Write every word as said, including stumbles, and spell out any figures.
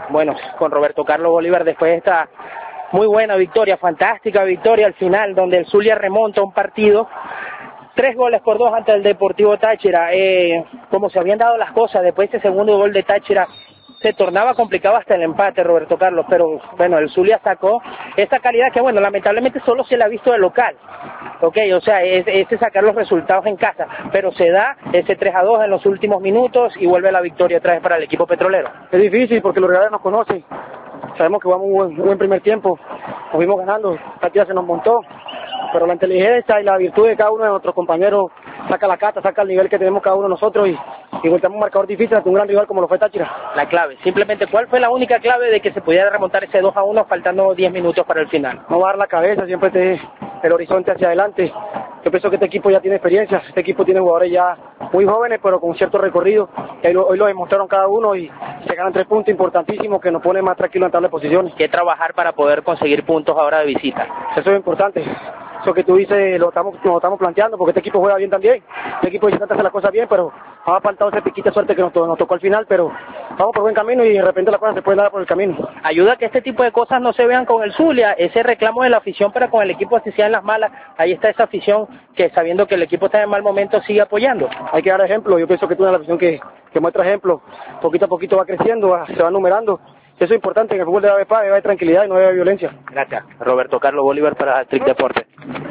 bueno, con Roberto Carlos Bolívar después de esta muy buena victoria, fantástica victoria al final, donde el Zulia remonta un partido, tres goles por dos ante el Deportivo Táchira. Eh, como se habían dado las cosas, después de ese segundo gol de Táchira, se tornaba complicado hasta el empate, Roberto Carlos, pero bueno, el Zulia sacó esta calidad que, bueno, lamentablemente solo se la ha visto de local, ok, o sea, es, es sacar los resultados en casa, pero se da ese tres a dos en los últimos minutos y vuelve la victoria otra vez para el equipo petrolero. Es difícil porque los rivales nos conocen, sabemos que jugamos un buen, un buen primer tiempo, nos fuimos ganando, la partida se nos montó, pero la inteligencia y la virtud de cada uno de nuestros compañeros saca la cata, saca el nivel que tenemos cada uno de nosotros y, y volteamos un marcador difícil ante un gran rival como lo fue Táchira. La clave, simplemente, ¿cuál fue la única clave de que se pudiera remontar ese dos a uno faltando diez minutos para el final? No bajar la cabeza, siempre te, el horizonte hacia adelante. Yo pienso que este equipo ya tiene experiencia, este equipo tiene jugadores ya muy jóvenes pero con cierto recorrido, y hoy lo, hoy lo demostraron cada uno y se ganan tres puntos importantísimos que nos ponen más tranquilos en tabla de posiciones. ¿Qué trabajar para poder conseguir puntos ahora de visita? Eso es importante. Eso que tú dices lo estamos, lo estamos planteando porque este equipo juega bien también. Este equipo intenta hacer las cosas bien, pero ha faltado ese piquito de suerte que nos, nos tocó al final, pero vamos por buen camino y de repente las cosas se pueden dar por el camino. Ayuda a que este tipo de cosas no se vean con el Zulia, ese reclamo de la afición para con el equipo así sea en las malas, ahí está esa afición que sabiendo que el equipo está en mal momento sigue apoyando. Hay que dar ejemplo, yo pienso que tú eres la afición que, que muestra ejemplo, poquito a poquito va creciendo, va, se va numerando. Eso es importante, en el fútbol debe haber paz, debe haber tranquilidad y no debe haber violencia. Gracias. Roberto Carlos Bolívar para Trick Deportes.